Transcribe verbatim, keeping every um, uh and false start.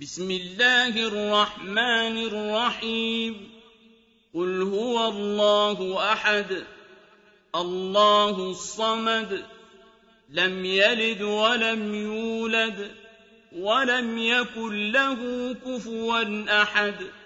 بسم الله الرحمن الرحيم قل هو الله أحد الله الصمد لم يلد ولم يولد ولم يكن له كفوا أحد